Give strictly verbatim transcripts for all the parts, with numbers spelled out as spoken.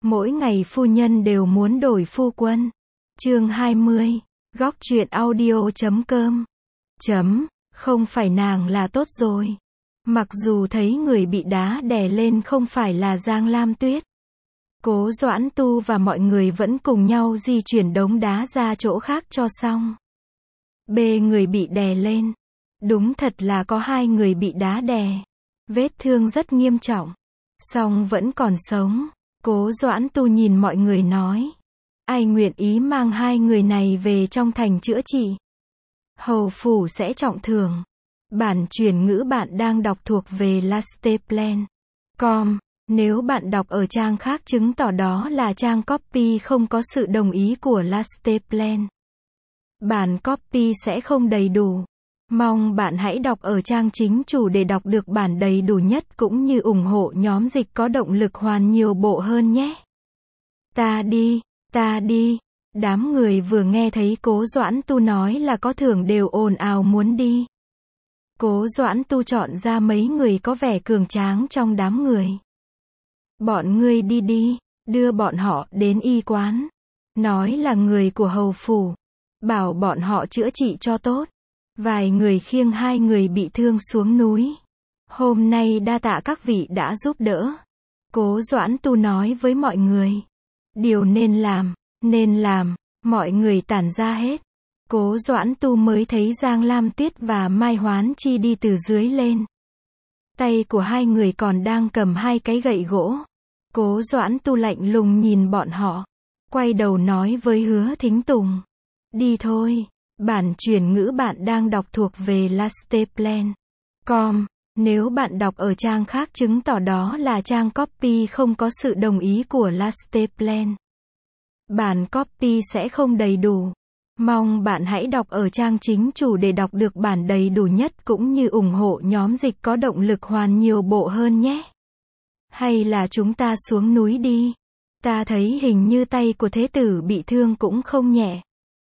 Mỗi ngày phu nhân đều muốn đổi phu quân. Chương hai mươi. Góc truyện audio chấm com. Chấm, không phải nàng là tốt rồi. Mặc dù thấy người bị đá đè lên không phải là Giang Lam Tuyết. Cố Doãn Tu và mọi người vẫn cùng nhau di chuyển đống đá ra chỗ khác cho xong. Bê người bị đè lên. Đúng thật là có hai người bị đá đè. Vết thương rất nghiêm trọng. Song vẫn còn sống. Cố Doãn Tu nhìn mọi người nói. Ai nguyện ý mang hai người này về trong thành chữa trị? Hầu phủ sẽ trọng thưởng. Bản chuyển ngữ bạn đang đọc thuộc về lasteplan chấm com. Nếu bạn đọc ở trang khác chứng tỏ đó là trang copy không có sự đồng ý của lasteplan. Bản copy sẽ không đầy đủ. Mong bạn hãy đọc ở trang chính chủ để đọc được bản đầy đủ nhất cũng như ủng hộ nhóm dịch có động lực hoàn nhiều bộ hơn nhé. Ta đi, ta đi. Đám người vừa nghe thấy Cố Doãn Tu nói là có thưởng đều ồn ào muốn đi. Cố Doãn Tu chọn ra mấy người có vẻ cường tráng trong đám người. Bọn ngươi đi đi, đưa bọn họ đến y quán. Nói là người của hầu phủ. Bảo bọn họ chữa trị cho tốt. Vài người khiêng hai người bị thương xuống núi. Hôm nay đa tạ các vị đã giúp đỡ. Cố Doãn Tu nói với mọi người. Điều nên làm, nên làm, mọi người tản ra hết. Cố Doãn Tu mới thấy Giang Lam Tuyết và Mai Hoán Chi đi từ dưới lên. Tay của hai người còn đang cầm hai cái gậy gỗ. Cố Doãn Tu lạnh lùng nhìn bọn họ. Quay đầu nói với Hứa Thính Tùng. Đi thôi. Bản chuyển ngữ bạn đang đọc thuộc về lasteplan chấm com. Nếu bạn đọc ở trang khác chứng tỏ đó là trang copy không có sự đồng ý của lasteplan. Bản copy sẽ không đầy đủ. Mong bạn hãy đọc ở trang chính chủ để đọc được bản đầy đủ nhất cũng như ủng hộ nhóm dịch có động lực hoàn nhiều bộ hơn nhé. Hay là chúng ta xuống núi đi. Ta thấy hình như tay của thế tử bị thương cũng không nhẹ.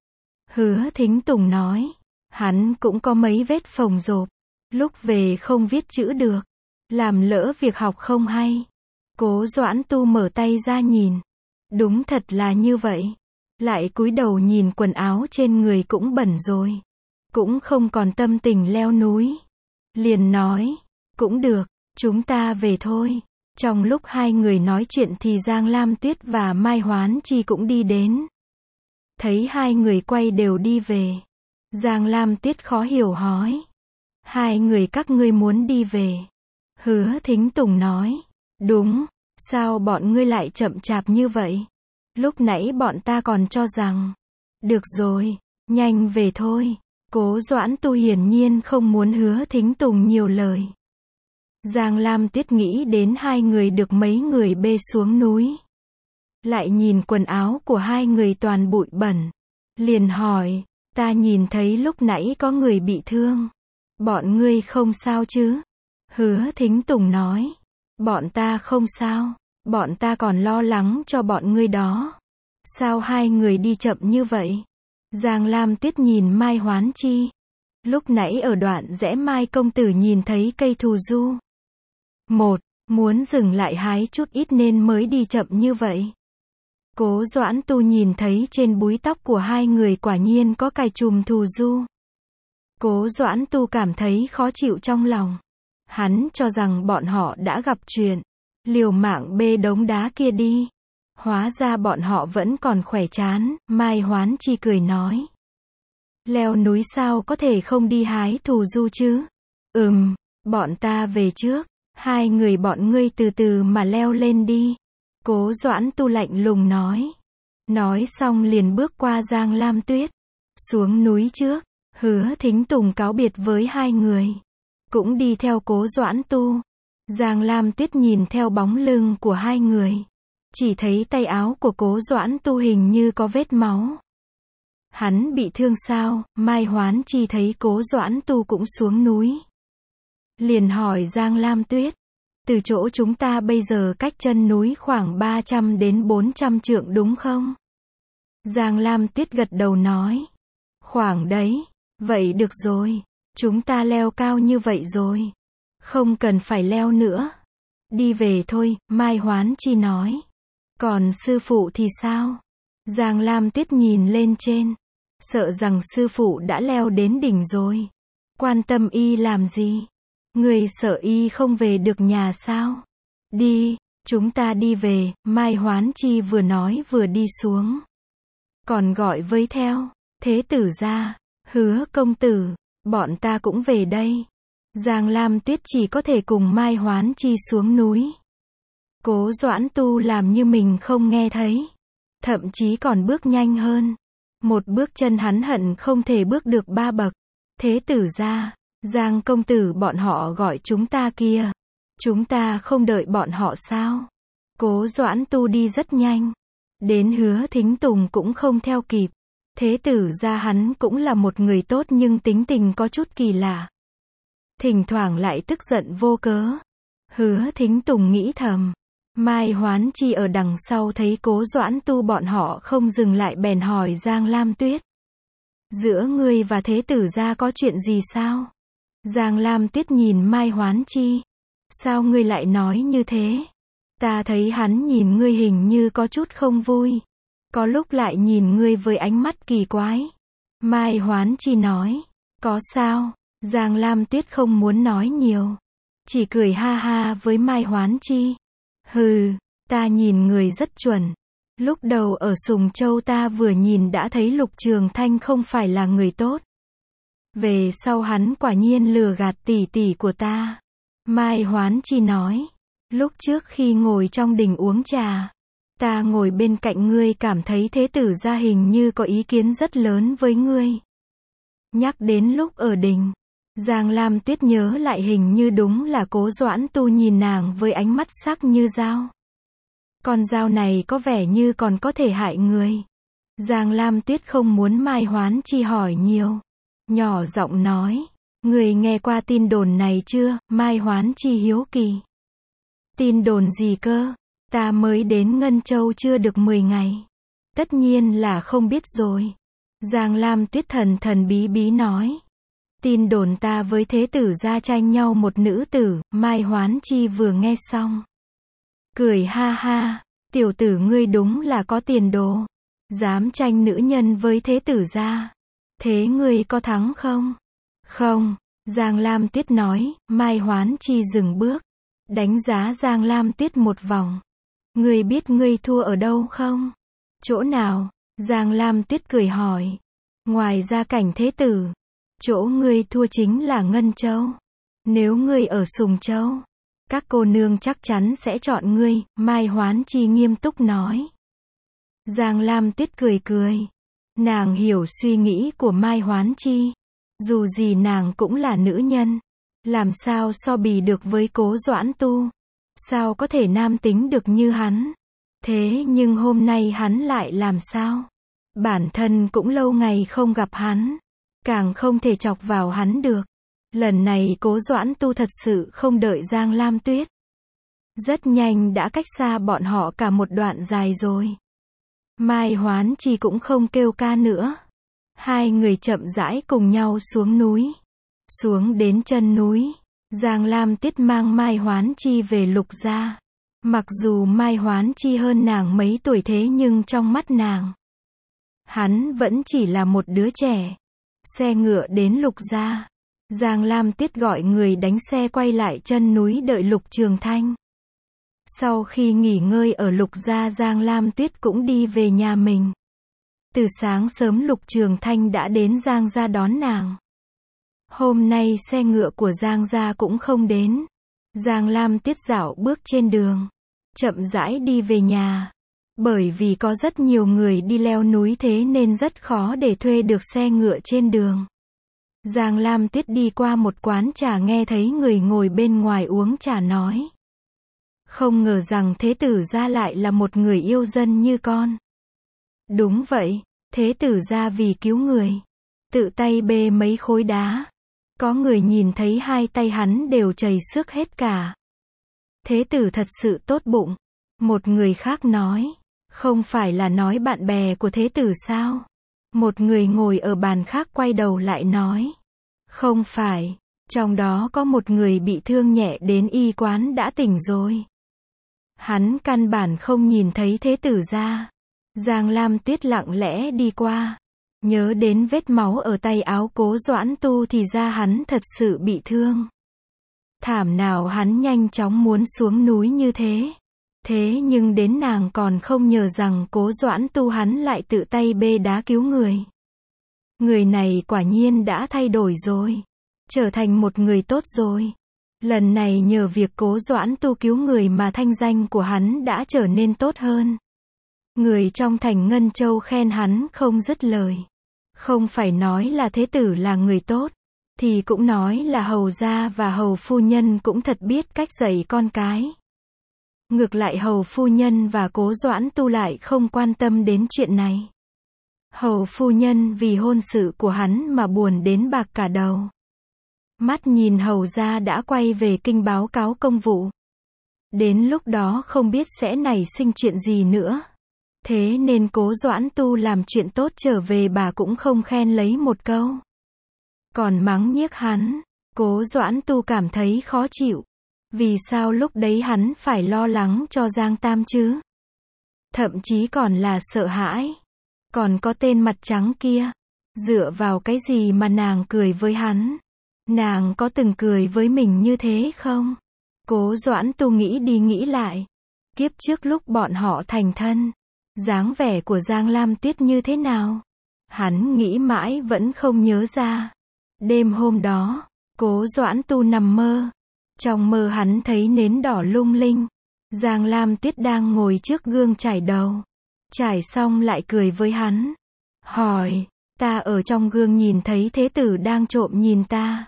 Hứa Thính Tùng nói. Hắn cũng có mấy vết phồng rộp. Lúc về không viết chữ được. Làm lỡ việc học không hay. Cố Doãn Tu mở tay ra nhìn. Đúng thật là như vậy. Lại cúi đầu nhìn quần áo trên người cũng bẩn rồi. Cũng không còn tâm tình leo núi. Liền nói. Cũng được, chúng ta về thôi. Trong lúc hai người nói chuyện thì Giang Lam Tuyết và Mai Hoán Chi cũng đi đến. Thấy hai người quay đều đi về. Giang Lam Tuyết khó hiểu hỏi. Hai người các ngươi muốn đi về. Hứa Thính Tùng nói. Đúng, sao bọn ngươi lại chậm chạp như vậy? Lúc nãy bọn ta còn cho rằng. Được rồi, nhanh về thôi. Cố Doãn Tu hiển nhiên không muốn Hứa Thính Tùng nhiều lời. Giang Lam Tuyết nghĩ đến hai người được mấy người bê xuống núi. Lại nhìn quần áo của hai người toàn bụi bẩn. Liền hỏi, ta nhìn thấy lúc nãy có người bị thương. Bọn ngươi không sao chứ? Hứa Thính Tùng nói, bọn ta không sao, bọn ta còn lo lắng cho bọn ngươi đó. Sao hai người đi chậm như vậy? Giang Lam Tuyết nhìn Mai Hoán Chi. Lúc nãy ở đoạn rẽ Mai công tử nhìn thấy cây thù du. Một, muốn dừng lại hái chút ít nên mới đi chậm như vậy. Cố Doãn Tu nhìn thấy trên búi tóc của hai người quả nhiên có cài chùm thù du. Cố Doãn Tu cảm thấy khó chịu trong lòng. Hắn cho rằng bọn họ đã gặp chuyện. Liều mạng bê đống đá kia đi. Hóa ra bọn họ vẫn còn khỏe chán. Mai Hoán Chi cười nói. Leo núi sao có thể không đi hái thù du chứ? Ừm, bọn ta về trước. Hai người bọn ngươi từ từ mà leo lên đi. Cố Doãn Tu lạnh lùng nói. Nói xong liền bước qua Giang Lam Tuyết. Xuống núi trước. Hứa Thính Tùng cáo biệt với hai người. Cũng đi theo Cố Doãn Tu. Giang Lam Tuyết nhìn theo bóng lưng của hai người. Chỉ thấy tay áo của Cố Doãn Tu hình như có vết máu. Hắn bị thương sao? Mai Hoán Chi thấy Cố Doãn Tu cũng xuống núi. Liền hỏi Giang Lam Tuyết. Từ chỗ chúng ta bây giờ cách chân núi khoảng ba trăm đến bốn trăm trượng đúng không? Giang Lam Tuyết gật đầu nói. Khoảng đấy. Vậy được rồi. Chúng ta leo cao như vậy rồi. Không cần phải leo nữa. Đi về thôi, Mai Hoán Chi nói. Còn sư phụ thì sao? Giang Lam Tuyết nhìn lên trên. Sợ rằng sư phụ đã leo đến đỉnh rồi. Quan tâm y làm gì? Người sợ y không về được nhà sao? Đi, chúng ta đi về, Mai Hoán Chi vừa nói vừa đi xuống. Còn gọi với theo, Thế tử gia, Hứa công tử, bọn ta cũng về đây. Giang Lam Tuyết chỉ có thể cùng Mai Hoán Chi xuống núi. Cố Doãn Tu làm như mình không nghe thấy. Thậm chí còn bước nhanh hơn. Một bước chân hắn hận không thể bước được ba bậc. Thế tử gia, Giang công tử bọn họ gọi chúng ta kia. Chúng ta không đợi bọn họ sao? Cố Doãn Tu đi rất nhanh. Đến Hứa Thính Tùng cũng không theo kịp. Thế tử gia hắn cũng là một người tốt nhưng tính tình có chút kỳ lạ. Thỉnh thoảng lại tức giận vô cớ. Hứa Thính Tùng nghĩ thầm. Mai Hoán Chi ở đằng sau thấy Cố Doãn Tu bọn họ không dừng lại bèn hỏi Giang Lam Tuyết. Giữa ngươi và Thế tử gia có chuyện gì sao? Giang Lam Tuyết nhìn Mai Hoán Chi. Sao ngươi lại nói như thế? Ta thấy hắn nhìn ngươi hình như có chút không vui. Có lúc lại nhìn ngươi với ánh mắt kỳ quái. Mai Hoán Chi nói. Có sao? Giang Lam Tuyết không muốn nói nhiều. Chỉ cười ha ha với Mai Hoán Chi. Hừ, ta nhìn người rất chuẩn. Lúc đầu ở Sùng Châu ta vừa nhìn đã thấy Lục Trường Thanh không phải là người tốt. Về sau hắn quả nhiên lừa gạt tỷ tỷ của ta. Mai Hoán Chi nói. Lúc trước khi ngồi trong đình uống trà, ta ngồi bên cạnh ngươi cảm thấy Thế tử gia hình như có ý kiến rất lớn với ngươi. Nhắc đến lúc ở đình, Giang Lam Tuyết nhớ lại hình như đúng là Cố Doãn Tu nhìn nàng với ánh mắt sắc như dao. Con dao này có vẻ như còn có thể hại người. Giang Lam Tuyết không muốn Mai Hoán Chi hỏi nhiều. Nhỏ giọng nói. Người nghe qua tin đồn này chưa? Mai Hoán Chi hiếu kỳ. Tin đồn gì cơ? Ta mới đến Ngân Châu chưa được mười ngày. Tất nhiên là không biết rồi. Giang Lam Tuyết thần thần bí bí nói. Tin đồn ta với Thế tử gia tranh nhau một nữ tử. Mai Hoán Chi vừa nghe xong. Cười ha ha. Tiểu tử ngươi đúng là có tiền đồ. Dám tranh nữ nhân với Thế tử gia. Thế ngươi có thắng không? Không. Giang Lam Tuyết nói. Mai Hoán Chi dừng bước. Đánh giá Giang Lam Tuyết một vòng. Ngươi biết ngươi thua ở đâu không? Chỗ nào? Giang Lam Tuyết cười hỏi. Ngoài gia cảnh thế tử, chỗ ngươi thua chính là Ngân Châu. Nếu ngươi ở Sùng Châu, các cô nương chắc chắn sẽ chọn ngươi, Mai Hoán Chi nghiêm túc nói. Giang Lam Tuyết cười cười. Nàng hiểu suy nghĩ của Mai Hoán Chi. Dù gì nàng cũng là nữ nhân. Làm sao so bì được với Cố Doãn Tu? Sao có thể nam tính được như hắn? Thế nhưng hôm nay hắn lại làm sao? Bản thân cũng lâu ngày không gặp hắn. Càng không thể chọc vào hắn được. Lần này Cố Doãn Tu thật sự không đợi Giang Lam Tuyết. Rất nhanh đã cách xa bọn họ cả một đoạn dài rồi. Mai Hoán Chi cũng không kêu ca nữa. Hai người chậm rãi cùng nhau xuống núi. Xuống đến chân núi, Giang Lam Tuyết mang Mai Hoán Chi về Lục gia. Mặc dù Mai Hoán Chi hơn nàng mấy tuổi thế nhưng trong mắt nàng, hắn vẫn chỉ là một đứa trẻ. Xe ngựa đến Lục gia. Giang Lam Tuyết gọi người đánh xe quay lại chân núi đợi Lục Trường Thanh. Sau khi nghỉ ngơi ở Lục gia, Giang Lam Tuyết cũng đi về nhà mình. Từ sáng sớm Lục Trường Thanh đã đến Giang gia đón nàng. Hôm nay xe ngựa của Giang gia cũng không đến. Giang Lam Tuyết dạo bước trên đường, chậm rãi đi về nhà. Bởi vì có rất nhiều người đi leo núi thế nên rất khó để thuê được xe ngựa trên đường. Giang Lam Tuyết đi qua một quán trà nghe thấy người ngồi bên ngoài uống trà nói. Không ngờ rằng Thế tử gia lại là một người yêu dân như con. Đúng vậy, Thế tử gia vì cứu người, tự tay bê mấy khối đá. Có người nhìn thấy hai tay hắn đều chảy xước hết cả. Thế tử thật sự tốt bụng. Một người khác nói. Không phải là nói bạn bè của thế tử sao? Một người ngồi ở bàn khác quay đầu lại nói. Không phải. Trong đó có một người bị thương nhẹ đến y quán đã tỉnh rồi. Hắn căn bản không nhìn thấy thế tử ra. Giang Lam Tuyết lặng lẽ đi qua. Nhớ đến vết máu ở tay áo Cố Doãn Tu thì ra hắn thật sự bị thương. Thảm nào hắn nhanh chóng muốn xuống núi như thế. Thế nhưng đến nàng còn không nhờ rằng Cố Doãn Tu hắn lại tự tay bê đá cứu người. Người này quả nhiên đã thay đổi rồi. Trở thành một người tốt rồi. Lần này nhờ việc Cố Doãn Tu cứu người mà thanh danh của hắn đã trở nên tốt hơn. Người trong thành Ngân Châu khen hắn không dứt lời. Không phải nói là thế tử là người tốt, thì cũng nói là hầu gia và hầu phu nhân cũng thật biết cách dạy con cái. Ngược lại hầu phu nhân và Cố Doãn Tu lại không quan tâm đến chuyện này. Hầu phu nhân vì hôn sự của hắn mà buồn đến bạc cả đầu. Mắt nhìn hầu gia đã quay về kinh báo cáo công vụ. Đến lúc đó không biết sẽ nảy sinh chuyện gì nữa. Thế nên Cố Doãn Tu làm chuyện tốt trở về bà cũng không khen lấy một câu. Còn mắng nhiếc hắn. Cố Doãn Tu cảm thấy khó chịu. Vì sao lúc đấy hắn phải lo lắng cho Giang Tam chứ? Thậm chí còn là sợ hãi. Còn có tên mặt trắng kia. Dựa vào cái gì mà nàng cười với hắn? Nàng có từng cười với mình như thế không? Cố Doãn Tu nghĩ đi nghĩ lại. Kiếp trước lúc bọn họ thành thân, dáng vẻ của Giang Lam Tuyết như thế nào? Hắn nghĩ mãi vẫn không nhớ ra. Đêm hôm đó, Cố Doãn Tu nằm mơ. Trong mơ hắn thấy nến đỏ lung linh. Giang Lam Tuyết đang ngồi trước gương chải đầu. Chải xong lại cười với hắn. Hỏi, ta ở trong gương nhìn thấy thế tử đang trộm nhìn ta.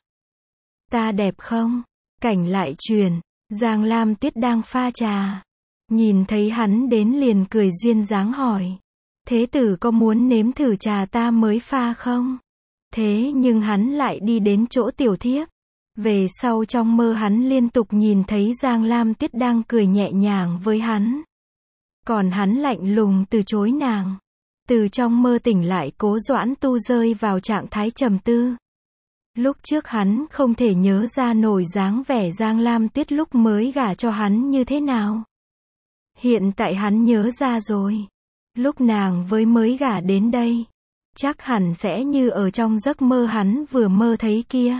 Ta đẹp không? Cảnh lại truyền, Giang Lam Tuyết đang pha trà. Nhìn thấy hắn đến liền cười duyên dáng hỏi. Thế tử có muốn nếm thử trà ta mới pha không? Thế nhưng hắn lại đi đến chỗ tiểu thiếp. Về sau trong mơ hắn liên tục nhìn thấy Giang Lam Tuyết đang cười nhẹ nhàng với hắn. Còn hắn lạnh lùng từ chối nàng. Từ trong mơ tỉnh lại Cố Doãn Tu rơi vào trạng thái trầm tư. Lúc trước hắn không thể nhớ ra nổi dáng vẻ Giang Lam Tuyết lúc mới gả cho hắn như thế nào. Hiện tại hắn nhớ ra rồi. Lúc nàng với mới gả đến đây, chắc hẳn sẽ như ở trong giấc mơ hắn vừa mơ thấy kia.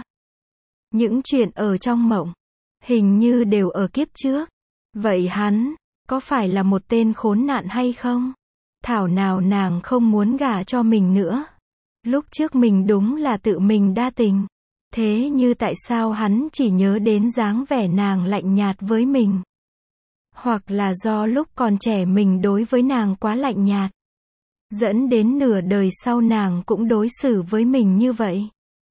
Những chuyện ở trong mộng, hình như đều ở kiếp trước. Vậy hắn, có phải là một tên khốn nạn hay không? Thảo nào nàng không muốn gả cho mình nữa. Lúc trước mình đúng là tự mình đa tình. Thế như tại sao hắn chỉ nhớ đến dáng vẻ nàng lạnh nhạt với mình? Hoặc là do lúc còn trẻ mình đối với nàng quá lạnh nhạt, dẫn đến nửa đời sau nàng cũng đối xử với mình như vậy.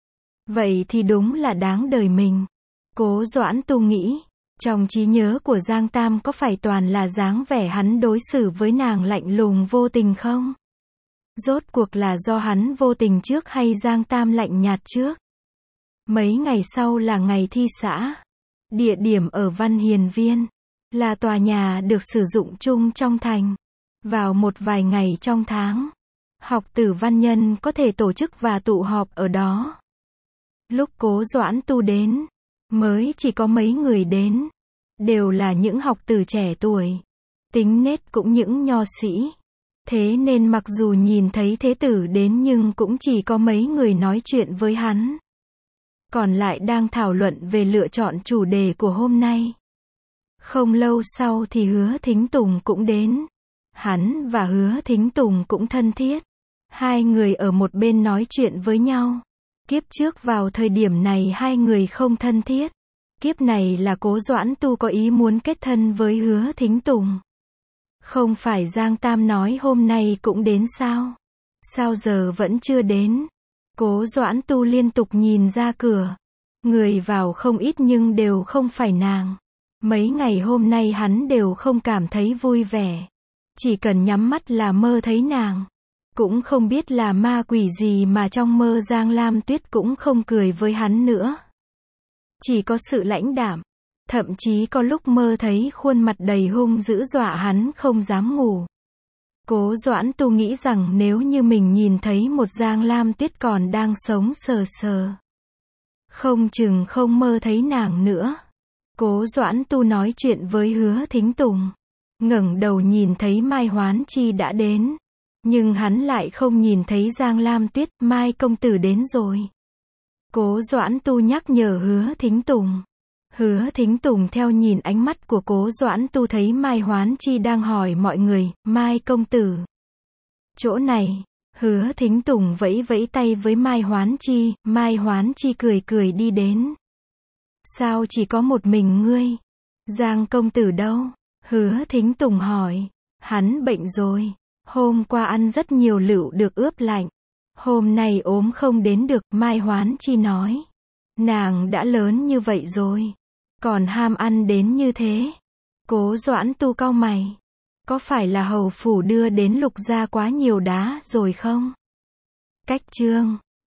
Vậy thì đúng là đáng đời mình. Cố Doãn Tu nghĩ, trong trí nhớ của Giang Tam có phải toàn là dáng vẻ hắn đối xử với nàng lạnh lùng vô tình không? Rốt cuộc là do hắn vô tình trước hay Giang Tam lạnh nhạt trước? Mấy ngày sau là ngày thi xã. Địa điểm ở Văn Hiền Viên. Là tòa nhà được sử dụng chung trong thành. Vào một vài ngày trong tháng, học tử văn nhân có thể tổ chức và tụ họp ở đó. Lúc Cố Doãn Tu đến, mới chỉ có mấy người đến. Đều là những học tử trẻ tuổi. Tính nết cũng những nho sĩ. Thế nên mặc dù nhìn thấy thế tử đến nhưng cũng chỉ có mấy người nói chuyện với hắn. Còn lại đang thảo luận về lựa chọn chủ đề của hôm nay. Không lâu sau thì Hứa Thính Tùng cũng đến. Hắn và Hứa Thính Tùng cũng thân thiết. Hai người ở một bên nói chuyện với nhau. Kiếp trước vào thời điểm này hai người không thân thiết. Kiếp này là Cố Doãn Tu có ý muốn kết thân với Hứa Thính Tùng. Không phải Giang Tam nói hôm nay cũng đến sao? Sao giờ vẫn chưa đến? Cố Doãn Tu liên tục nhìn ra cửa. Người vào không ít nhưng đều không phải nàng. Mấy ngày hôm nay hắn đều không cảm thấy vui vẻ. Chỉ cần nhắm mắt là mơ thấy nàng. Cũng không biết là ma quỷ gì mà trong mơ Giang Lam Tuyết cũng không cười với hắn nữa. Chỉ có sự lãnh đạm. Thậm chí có lúc mơ thấy khuôn mặt đầy hung dữ dọa hắn không dám ngủ. Cố Doãn Tu nghĩ rằng nếu như mình nhìn thấy một Giang Lam Tuyết còn đang sống sờ sờ, không chừng không mơ thấy nàng nữa. Cố Doãn Tu nói chuyện với Hứa Thính Tùng. ngẩng đầu nhìn thấy Mai Hoán Chi đã đến. Nhưng hắn lại không nhìn thấy Giang Lam Tuyết, Mai công tử đến rồi. Cố Doãn Tu nhắc nhở Hứa Thính Tùng. Hứa Thính Tùng theo nhìn ánh mắt của Cố Doãn Tu thấy Mai Hoán Chi đang hỏi mọi người, Mai công tử. Chỗ này, Hứa Thính Tùng vẫy vẫy tay với Mai Hoán Chi, Mai Hoán Chi cười cười đi đến. Sao chỉ có một mình ngươi? Giang công tử đâu? Hứa Thính Tùng hỏi. Hắn bệnh rồi. Hôm qua ăn rất nhiều lựu được ướp lạnh. Hôm nay ốm không đến được, Mai Hoán Chi nói. Nàng đã lớn như vậy rồi. Còn ham ăn đến như thế. Cố Doãn Tu cau mày. Có phải là hầu phủ đưa đến Lục gia quá nhiều đá rồi không? Cách chương